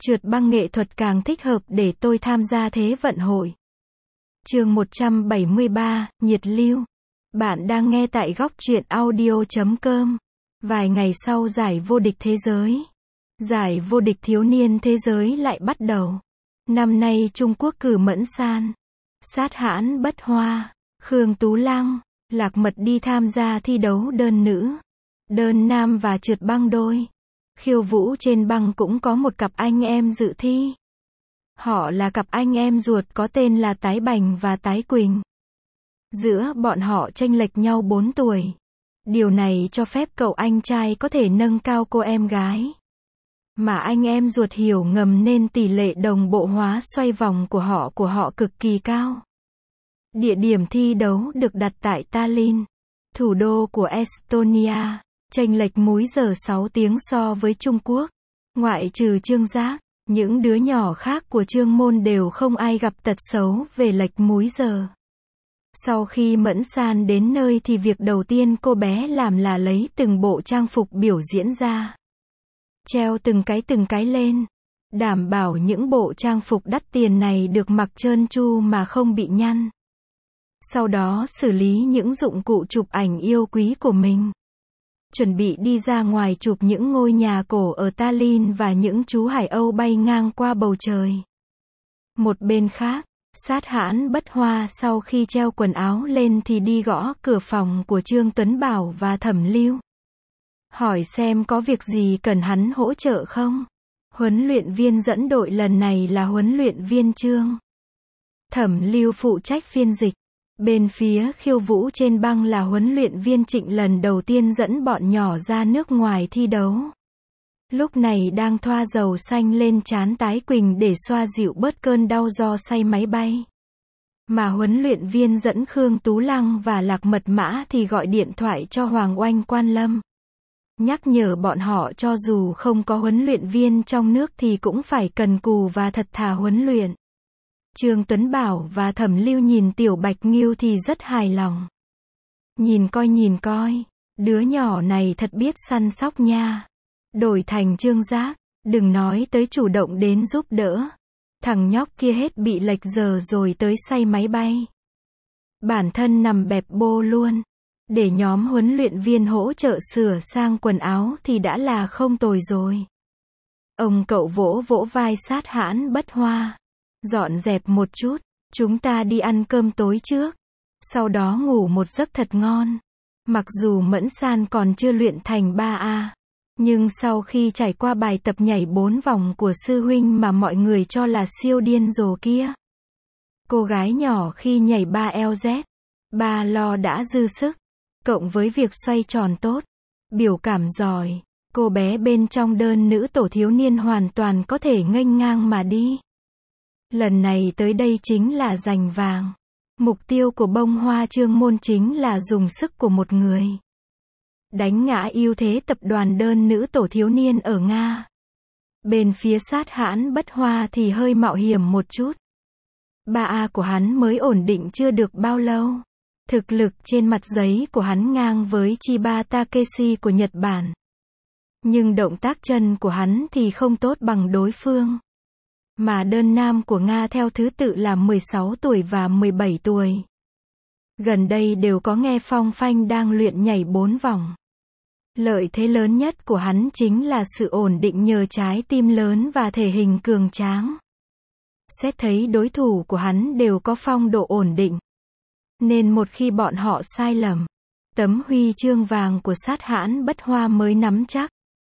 Trượt băng nghệ thuật càng thích hợp để tôi tham gia Thế vận hội. Chương 173, nhiệt lưu. Bạn đang nghe tại góc truyện audio.com. Vài ngày sau giải vô địch thế giới, giải vô địch thiếu niên thế giới lại bắt đầu. Năm nay Trung Quốc cử Mẫn San, Sát Hãn Bất Hoa, Khương Tú Lăng, Lạc Mật đi tham gia thi đấu đơn nữ, đơn nam và trượt băng đôi. Khiêu vũ trên băng cũng có một cặp anh em dự thi. Họ là cặp anh em ruột có tên là Tái Bành và Tái Quỳnh. Giữa bọn họ chênh lệch nhau 4 tuổi. Điều này cho phép cậu anh trai có thể nâng cao cô em gái. Mà anh em ruột hiểu ngầm nên tỷ lệ đồng bộ hóa xoay vòng của họ cực kỳ cao. Địa điểm thi đấu được đặt tại Tallinn, thủ đô của Estonia, chênh lệch múi giờ 6 tiếng so với Trung Quốc. Ngoại trừ Trương Giác, những đứa nhỏ khác của Trương Môn đều không ai gặp tật xấu về lệch múi giờ. Sau khi Mẫn San đến nơi thì việc đầu tiên cô bé làm là lấy từng bộ trang phục biểu diễn ra. Treo từng cái lên. Đảm bảo những bộ trang phục đắt tiền này được mặc trơn tru mà không bị nhăn. Sau đó xử lý những dụng cụ chụp ảnh yêu quý của mình. Chuẩn bị đi ra ngoài chụp những ngôi nhà cổ ở Tallinn và những chú hải âu bay ngang qua bầu trời. Một bên khác, Sát Hãn Bất Hoa sau khi treo quần áo lên thì đi gõ cửa phòng của Trương Tuấn Bảo và Thẩm Lưu. Hỏi xem có việc gì cần hắn hỗ trợ không? Huấn luyện viên dẫn đội lần này là huấn luyện viên Trương. Thẩm Lưu phụ trách phiên dịch. Bên phía khiêu vũ trên băng là huấn luyện viên Trịnh lần đầu tiên dẫn bọn nhỏ ra nước ngoài thi đấu. Lúc này đang thoa dầu xanh lên trán Tái Quỳnh để xoa dịu bớt cơn đau do say máy bay. Mà huấn luyện viên dẫn Khương Tú Lăng và Lạc Mật Mã thì gọi điện thoại cho Hoàng Oanh Quan Lâm. Nhắc nhở bọn họ cho dù không có huấn luyện viên trong nước thì cũng phải cần cù và thật thà huấn luyện. Trương Tuấn Bảo và Thẩm Lưu nhìn Tiểu Bạch Nghiêu thì rất hài lòng. Nhìn coi, đứa nhỏ này thật biết săn sóc nha. Đổi thành Trương Giác, đừng nói tới chủ động đến giúp đỡ. Thằng nhóc kia hết bị lệch giờ rồi tới say máy bay. Bản thân nằm bẹp bô luôn. Để nhóm huấn luyện viên hỗ trợ sửa sang quần áo thì đã là không tồi rồi. Ông cậu vỗ vỗ vai Sát Hãn Bất Hoa. Dọn dẹp một chút, chúng ta đi ăn cơm tối trước. Sau đó ngủ một giấc thật ngon. Mặc dù Mẫn San còn chưa luyện thành 3A. Nhưng sau khi trải qua bài tập nhảy 4 vòng của sư huynh mà mọi người cho là siêu điên rồ kia. Cô gái nhỏ khi nhảy 3LZ, 3 lo đã dư sức. Cộng với việc xoay tròn tốt, biểu cảm giỏi, cô bé bên trong đơn nữ tổ thiếu niên hoàn toàn có thể nghênh ngang mà đi. Lần này tới đây chính là giành vàng. Mục tiêu của Bông Hoa Trương Môn chính là dùng sức của một người. Đánh ngã ưu thế tập đoàn đơn nữ tổ thiếu niên ở Nga. Bên phía Sát Hãn Bất Hoa thì hơi mạo hiểm một chút. 3A của hắn mới ổn định chưa được bao lâu. Thực lực trên mặt giấy của hắn ngang với Chiba Takeshi của Nhật Bản. Nhưng động tác chân của hắn thì không tốt bằng đối phương. Mà đơn nam của Nga theo thứ tự là 16 tuổi và 17 tuổi. Gần đây đều có nghe phong phanh đang luyện nhảy 4 vòng. Lợi thế lớn nhất của hắn chính là sự ổn định nhờ trái tim lớn và thể hình cường tráng. Xét thấy đối thủ của hắn đều có phong độ ổn định. Nên một khi bọn họ sai lầm, tấm huy chương vàng của Sát Hãn Bất Hoa mới nắm chắc.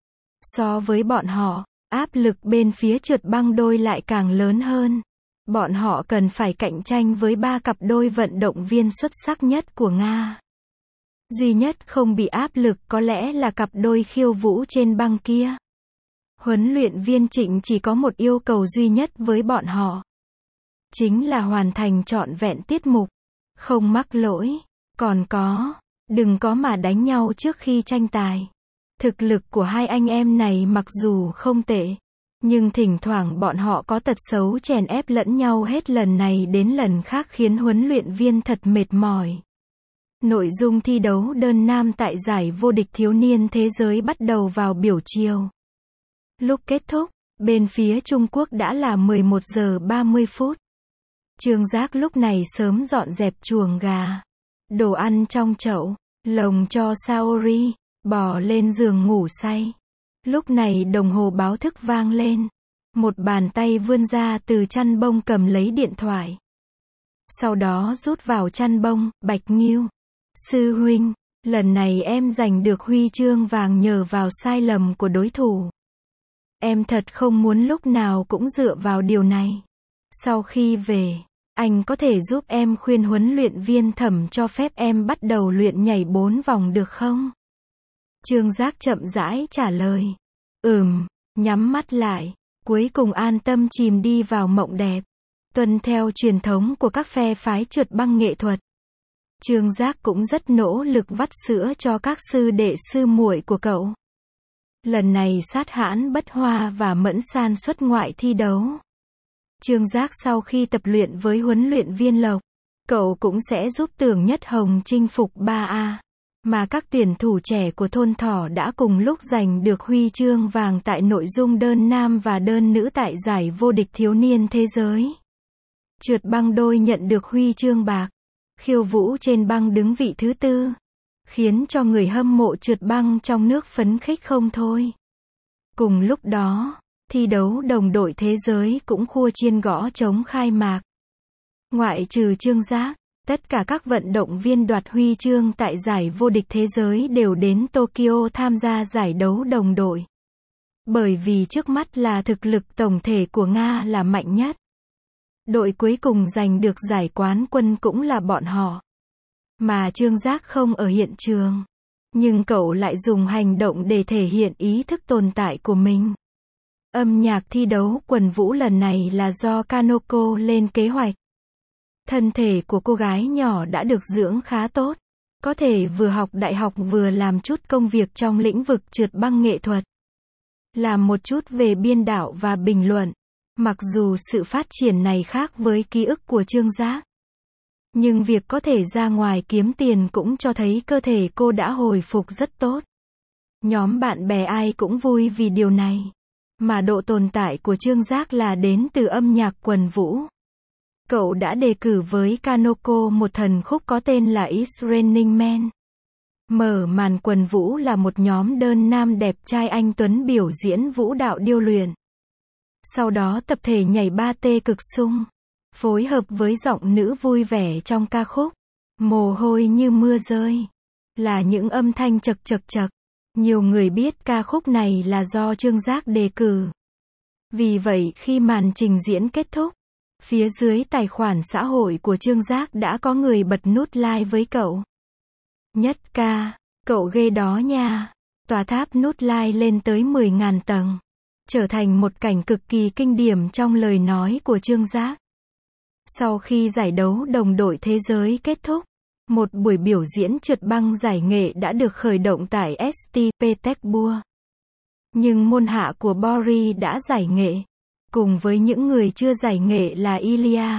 So với bọn họ, áp lực bên phía trượt băng đôi lại càng lớn hơn. Bọn họ cần phải cạnh tranh với 3 cặp đôi vận động viên xuất sắc nhất của Nga. Duy nhất không bị áp lực có lẽ là cặp đôi khiêu vũ trên băng kia. Huấn luyện viên Trịnh chỉ có một yêu cầu duy nhất với bọn họ. Chính là hoàn thành trọn vẹn tiết mục. Không mắc lỗi. Còn có, đừng có mà đánh nhau trước khi tranh tài. Thực lực của hai anh em này mặc dù không tệ, nhưng thỉnh thoảng bọn họ có tật xấu chèn ép lẫn nhau hết lần này đến lần khác khiến huấn luyện viên thật mệt mỏi. Nội dung thi đấu đơn nam tại giải vô địch thiếu niên thế giới bắt đầu vào buổi chiều. Lúc kết thúc, Bên phía Trung Quốc đã là 11 giờ 30 phút. Trương Giác lúc này sớm dọn dẹp chuồng gà, đồ ăn trong chậu, lồng cho Saori, bỏ lên giường ngủ say. Lúc này đồng hồ báo thức vang lên. Một bàn tay vươn ra từ chăn bông cầm lấy điện thoại. Sau đó rút vào chăn bông, Bạch Nghiêu. Sư huynh, lần này em giành được huy chương vàng nhờ vào sai lầm của đối thủ. Em thật không muốn lúc nào cũng dựa vào điều này. Sau khi về, anh có thể giúp em khuyên huấn luyện viên Thẩm cho phép em bắt đầu luyện nhảy 4 vòng được không? Trương Giác chậm rãi trả lời. Nhắm mắt lại, cuối cùng an tâm chìm đi vào mộng đẹp. Tuân theo truyền thống của các phe phái trượt băng nghệ thuật, Trương Giác cũng rất nỗ lực vắt sữa cho các sư đệ sư muội của cậu. Lần này Sát Hãn Bất Hoa và Mẫn San xuất ngoại thi đấu. Trương Giác sau khi tập luyện với huấn luyện viên Lộc, cậu cũng sẽ giúp Tưởng Nhất Hồng chinh phục 3A. Mà các tuyển thủ trẻ của thôn Thỏ đã cùng lúc giành được huy chương vàng tại nội dung đơn nam và đơn nữ tại giải vô địch thiếu niên thế giới. Trượt băng đôi nhận được huy chương bạc. Khiêu vũ trên băng đứng vị thứ 4, khiến cho người hâm mộ trượt băng trong nước phấn khích không thôi. Cùng lúc đó, thi đấu đồng đội thế giới cũng khua chiên gõ trống khai mạc. Ngoại trừ Trương Giác, tất cả các vận động viên đoạt huy chương tại giải vô địch thế giới đều đến Tokyo tham gia giải đấu đồng đội. Bởi vì trước mắt là thực lực tổng thể của Nga là mạnh nhất. Đội cuối cùng giành được giải quán quân cũng là bọn họ. Mà Trương Giác không ở hiện trường. Nhưng cậu lại dùng hành động để thể hiện ý thức tồn tại của mình. Âm nhạc thi đấu quần vũ lần này là do Kanoko lên kế hoạch. Thân thể của cô gái nhỏ đã được dưỡng khá tốt. Có thể vừa học đại học vừa làm chút công việc trong lĩnh vực trượt băng nghệ thuật. Làm một chút về biên đạo và bình luận. Mặc dù sự phát triển này khác với ký ức của Trương Giác. Nhưng việc có thể ra ngoài kiếm tiền cũng cho thấy cơ thể cô đã hồi phục rất tốt. Nhóm bạn bè ai cũng vui vì điều này. Mà độ tồn tại của Trương Giác là đến từ âm nhạc quần vũ. Cậu đã đề cử với Kanoko một thần khúc có tên là It's Raining Men. Mở màn quần vũ là một nhóm đơn nam đẹp trai anh tuấn biểu diễn vũ đạo điêu luyện. Sau đó tập thể nhảy 3T cực sung, phối hợp với giọng nữ vui vẻ trong ca khúc Mồ hôi như mưa rơi, là những âm thanh chật chật chật. Nhiều người biết ca khúc này là do Trương Giác đề cử. Vì vậy khi màn trình diễn kết thúc, phía dưới tài khoản xã hội của Trương Giác đã có người bật nút like với cậu. Nhất ca, cậu ghê đó nha. Tòa tháp nút like lên tới 10.000 tầng. Trở thành một cảnh cực kỳ kinh điển trong lời nói của Trương Giác. Sau khi giải đấu đồng đội thế giới kết thúc, một buổi biểu diễn trượt băng giải nghệ đã được khởi động tại St. Petersburg. Nhưng môn hạ của Boris đã giải nghệ. Cùng với những người chưa giải nghệ là Ilya,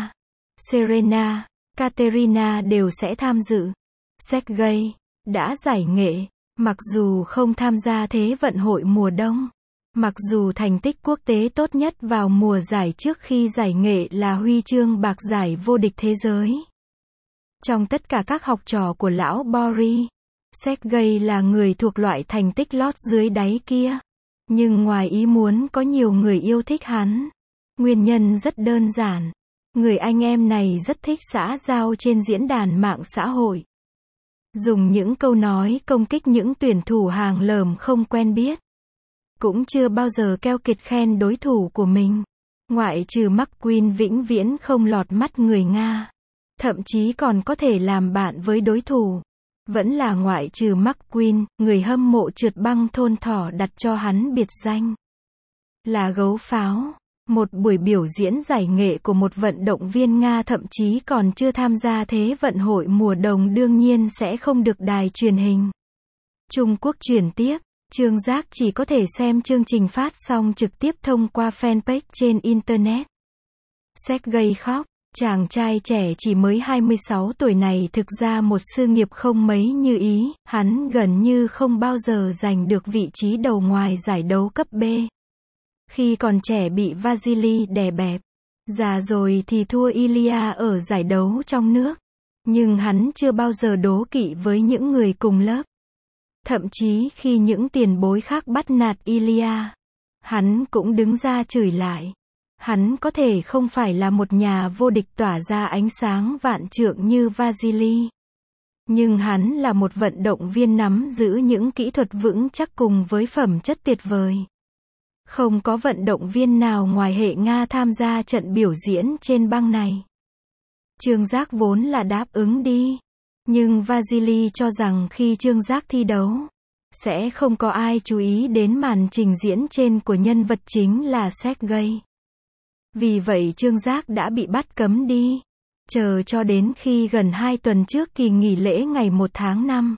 Serena, Katerina đều sẽ tham dự. Sergei đã giải nghệ, mặc dù không tham gia Thế vận hội mùa đông. Mặc dù thành tích quốc tế tốt nhất vào mùa giải trước khi giải nghệ là huy chương bạc giải vô địch thế giới. Trong tất cả các học trò của lão Boris, Sergei là người thuộc loại thành tích lót dưới đáy kia. Nhưng ngoài ý muốn có nhiều người yêu thích hắn. Nguyên nhân rất đơn giản. Người anh em này rất thích xã giao trên diễn đàn mạng xã hội. Dùng những câu nói công kích những tuyển thủ hàng lởm không quen biết. Cũng chưa bao giờ keo kiệt khen đối thủ của mình. Ngoại trừ McQueen vĩnh viễn không lọt mắt người Nga. Thậm chí còn có thể làm bạn với đối thủ. Vẫn là ngoại trừ McQueen, người hâm mộ trượt băng thôn Thỏ đặt cho hắn biệt danh là gấu pháo. Một buổi biểu diễn giải nghệ của một vận động viên Nga thậm chí còn chưa tham gia Thế vận hội mùa đông đương nhiên sẽ không được đài truyền hình Trung Quốc truyền tiếp. Trương Giác chỉ có thể xem chương trình phát sóng trực tiếp thông qua fanpage trên Internet. Sergei khóc. Chàng trai trẻ chỉ mới 26 tuổi này thực ra một sự nghiệp không mấy như ý, hắn gần như không bao giờ giành được vị trí đầu ngoài giải đấu cấp B. Khi còn trẻ bị Vasily đè bẹp. Già rồi thì thua Ilya ở giải đấu trong nước. Nhưng hắn chưa bao giờ đố kỵ với những người cùng lớp. Thậm chí khi những tiền bối khác bắt nạt Ilya, hắn cũng đứng ra chửi lại. Hắn có thể không phải là một nhà vô địch tỏa ra ánh sáng vạn trượng như Vasily. Nhưng hắn là một vận động viên nắm giữ những kỹ thuật vững chắc cùng với phẩm chất tuyệt vời. Không có vận động viên nào ngoài hệ Nga tham gia trận biểu diễn trên băng này. Trương Giác vốn là đáp ứng đi. Nhưng Vasily cho rằng khi Trương Giác thi đấu, sẽ không có ai chú ý đến màn trình diễn trên của nhân vật chính là Sergei. Vì vậy Trương Giác đã bị bắt cấm đi. Chờ cho đến khi gần 2 tuần trước kỳ nghỉ lễ ngày 1 tháng 5.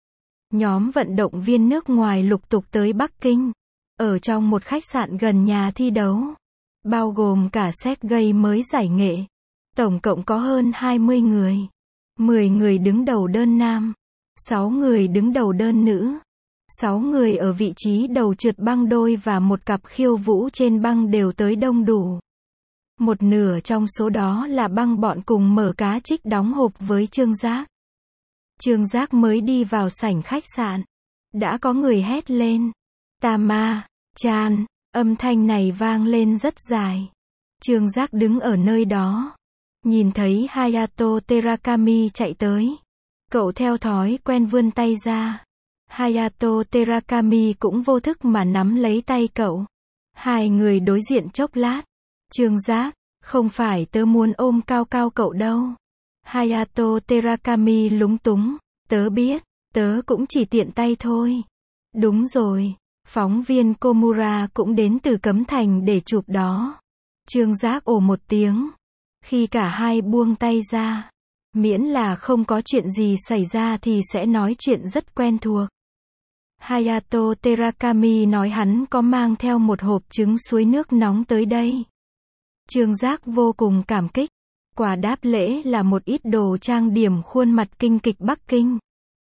Nhóm vận động viên nước ngoài lục tục tới Bắc Kinh. Ở trong một khách sạn gần nhà thi đấu. Bao gồm cả Sergei mới giải nghệ. Tổng cộng có hơn 20 người. 10 người đứng đầu đơn nam. 6 người đứng đầu đơn nữ. 6 người ở vị trí đầu trượt băng đôi và một cặp khiêu vũ trên băng đều tới đông đủ. Một nửa trong số đó là băng bọn cùng mở cá trích đóng hộp với Trương Giác. Trương Giác mới đi vào sảnh khách sạn. Đã có người hét lên. Tama, Chan, âm thanh này vang lên rất dài. Trương Giác đứng ở nơi đó. Nhìn thấy Hayato Terakami chạy tới. Cậu theo thói quen vươn tay ra. Hayato Terakami cũng vô thức mà nắm lấy tay cậu. Hai người đối diện chốc lát. Trương Giác, không phải tớ muốn ôm cao cao cậu đâu. Hayato Terakami lúng túng. Tớ biết, tớ cũng chỉ tiện tay thôi. Đúng rồi, phóng viên Komura cũng đến từ Cấm Thành để chụp đó. Trương Giác ồ một tiếng. Khi cả hai buông tay ra, miễn là không có chuyện gì xảy ra thì sẽ nói chuyện rất quen thuộc. Hayato Terakami nói hắn có mang theo một hộp trứng suối nước nóng tới đây. Trương Giác vô cùng cảm kích. Quà đáp lễ là một ít đồ trang điểm khuôn mặt kinh kịch Bắc Kinh.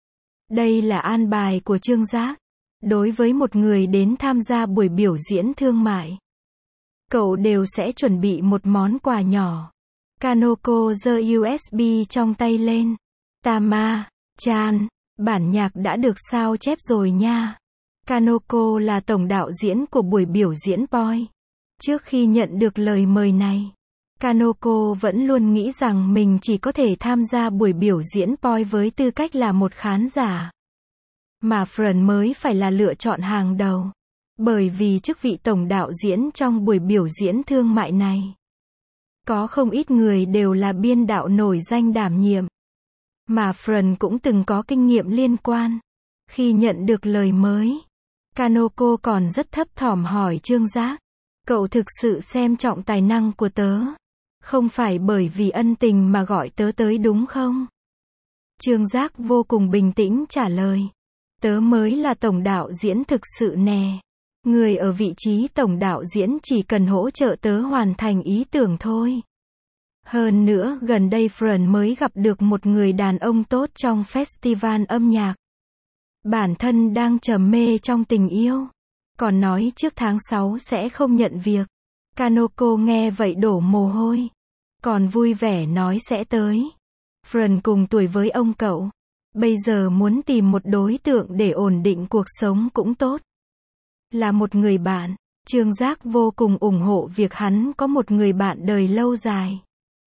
Đây là an bài của Trương Giác. Đối với một người đến tham gia buổi biểu diễn thương mại, cậu đều sẽ chuẩn bị một món quà nhỏ. Kanoko giơ USB trong tay lên. Tama, Chan, bản nhạc đã được sao chép rồi nha. Kanoko là tổng đạo diễn của buổi biểu diễn Boy. Trước khi nhận được lời mời này, Kanoko vẫn luôn nghĩ rằng mình chỉ có thể tham gia buổi biểu diễn Boy với tư cách là một khán giả. Mà Fran mới phải là lựa chọn hàng đầu. Bởi vì chức vị tổng đạo diễn trong buổi biểu diễn thương mại này, có không ít người đều là biên đạo nổi danh đảm nhiệm. Mà Fran cũng từng có kinh nghiệm liên quan. Khi nhận được lời mới, Kanoko còn rất thấp thỏm hỏi Trương Giác. Cậu thực sự xem trọng tài năng của tớ. Không phải bởi vì ân tình mà gọi tớ tới đúng không? Trương Giác vô cùng bình tĩnh trả lời. Tớ mới là tổng đạo diễn thực sự nè. Người ở vị trí tổng đạo diễn chỉ cần hỗ trợ tớ hoàn thành ý tưởng thôi. Hơn nữa gần đây Fran mới gặp được một người đàn ông tốt trong festival âm nhạc. Bản thân đang trầm mê trong tình yêu. Còn nói trước tháng 6 sẽ không nhận việc. Kanoko nghe vậy đổ mồ hôi. Còn vui vẻ nói sẽ tới. Fran cùng tuổi với ông cậu. Bây giờ muốn tìm một đối tượng để ổn định cuộc sống cũng tốt. Là một người bạn, Trương Giác vô cùng ủng hộ việc hắn có một người bạn đời lâu dài.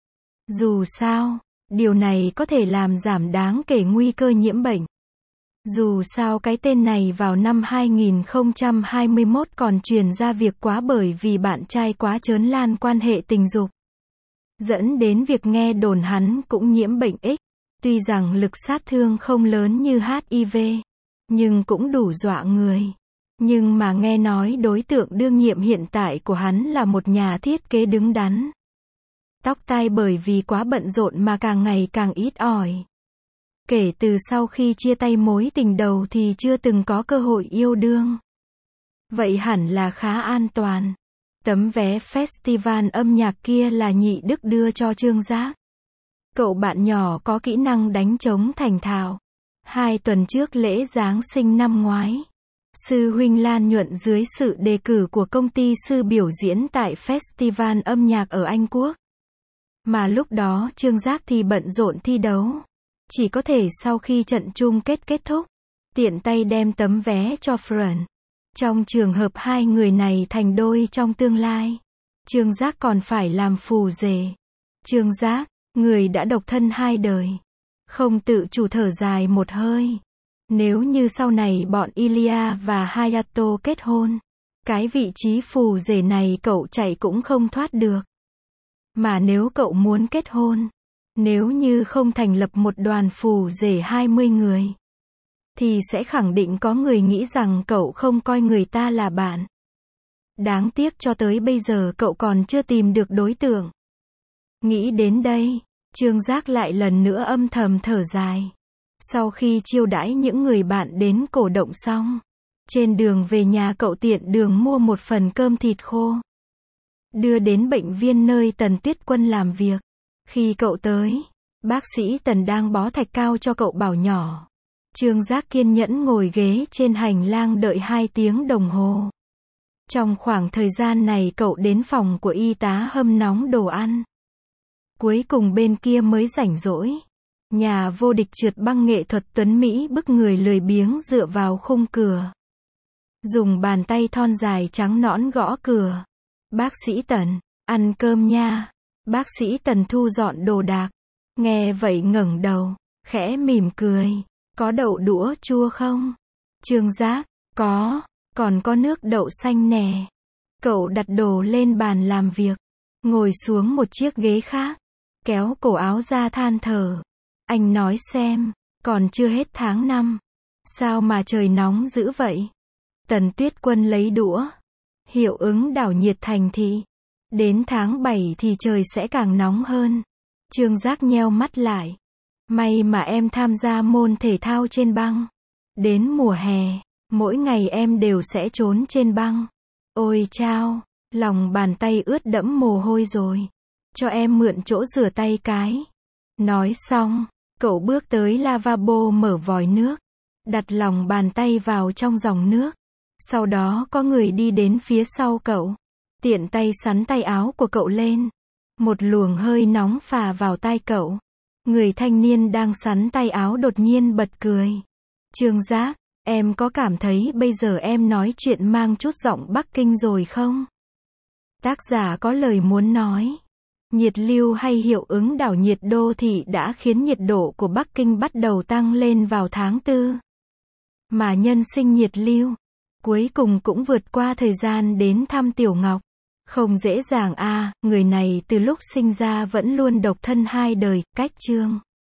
Dù sao, điều này có thể làm giảm đáng kể nguy cơ nhiễm bệnh. Dù sao cái tên này vào năm 2021 còn truyền ra việc quá bởi vì bạn trai quá trớn lan quan hệ tình dục. Dẫn đến việc nghe đồn hắn cũng nhiễm bệnh X. Tuy rằng lực sát thương không lớn như HIV, nhưng cũng đủ dọa người. Nhưng mà nghe nói đối tượng đương nhiệm hiện tại của hắn là một nhà thiết kế đứng đắn. Tóc tai bởi vì quá bận rộn mà càng ngày càng ít ỏi. Kể từ sau khi chia tay mối tình đầu thì chưa từng có cơ hội yêu đương. Vậy hẳn là khá an toàn. Tấm vé festival âm nhạc kia là Nhị Đức đưa cho Trương Giác. Cậu bạn nhỏ có kỹ năng đánh trống thành thạo. 2 tuần trước lễ Giáng sinh năm ngoái, Sư huynh Lan Nhuận dưới sự đề cử của công ty sư biểu diễn tại festival âm nhạc ở Anh Quốc. Mà lúc đó Trương Giác thì bận rộn thi đấu. Chỉ có thể sau khi trận chung kết kết thúc, tiện tay đem tấm vé cho Fran. Trong trường hợp hai người này thành đôi trong tương lai, Trương Giác còn phải làm phù rể. Trương Giác, người đã độc thân 2 đời, không tự chủ thở dài một hơi. Nếu như sau này bọn Ilya và Hayato kết hôn, cái vị trí phù rể này cậu chạy cũng không thoát được. Mà nếu cậu muốn kết hôn, nếu như không thành lập một đoàn phù rể 20 người, thì sẽ khẳng định có người nghĩ rằng cậu không coi người ta là bạn. Đáng tiếc cho tới bây giờ cậu còn chưa tìm được đối tượng. Nghĩ đến đây, Trương Giác lại lần nữa âm thầm thở dài. Sau khi chiêu đãi những người bạn đến cổ động xong, trên đường về nhà cậu tiện đường mua một phần cơm thịt khô, đưa đến bệnh viện nơi Tần Tuyết Quân làm việc. Khi cậu tới, bác sĩ Tần đang bó thạch cao cho cậu bảo nhỏ. Trương Giác kiên nhẫn ngồi ghế trên hành lang đợi 2 tiếng đồng hồ. Trong khoảng thời gian này cậu đến phòng của y tá hâm nóng đồ ăn. Cuối cùng bên kia mới rảnh rỗi. Nhà vô địch trượt băng nghệ thuật tuấn Mỹ bức người lười biếng dựa vào khung cửa. Dùng bàn tay thon dài trắng nõn gõ cửa. Bác sĩ Tần, ăn cơm nha. Bác sĩ Tần thu dọn đồ đạc. Nghe vậy ngẩng đầu, khẽ mỉm cười. Có đậu đũa chua không? Trương Giác, có, còn có nước đậu xanh nè. Cậu đặt đồ lên bàn làm việc, ngồi xuống một chiếc ghế khác, kéo cổ áo ra than thở. Anh nói xem, còn chưa hết tháng 5, sao mà trời nóng dữ vậy? Tần Tuyết Quân lấy đũa. Hiệu ứng đảo nhiệt thành thị. Đến tháng 7 thì trời sẽ càng nóng hơn. Trương Giác nheo mắt lại. May mà em tham gia môn thể thao trên băng. Đến mùa hè, mỗi ngày em đều sẽ trốn trên băng. Ôi chao, lòng bàn tay ướt đẫm mồ hôi rồi. Cho em mượn chỗ rửa tay cái. Nói xong, cậu bước tới lavabo mở vòi nước, đặt lòng bàn tay vào trong dòng nước. Sau đó có người đi đến phía sau cậu, tiện tay xắn tay áo của cậu lên. Một luồng hơi nóng phả vào tai cậu. Người thanh niên đang xắn tay áo đột nhiên bật cười. Trương Giác, em có cảm thấy bây giờ em nói chuyện mang chút giọng Bắc Kinh rồi không? Tác giả có lời muốn nói. Nhiệt lưu hay hiệu ứng đảo nhiệt đô thị đã khiến nhiệt độ của Bắc Kinh bắt đầu tăng lên vào tháng 4. Mà nhân sinh nhiệt lưu, cuối cùng cũng vượt qua thời gian đến thăm Tiểu Ngọc. Không dễ dàng a, người này từ lúc sinh ra vẫn luôn độc thân 2 đời, cách Trương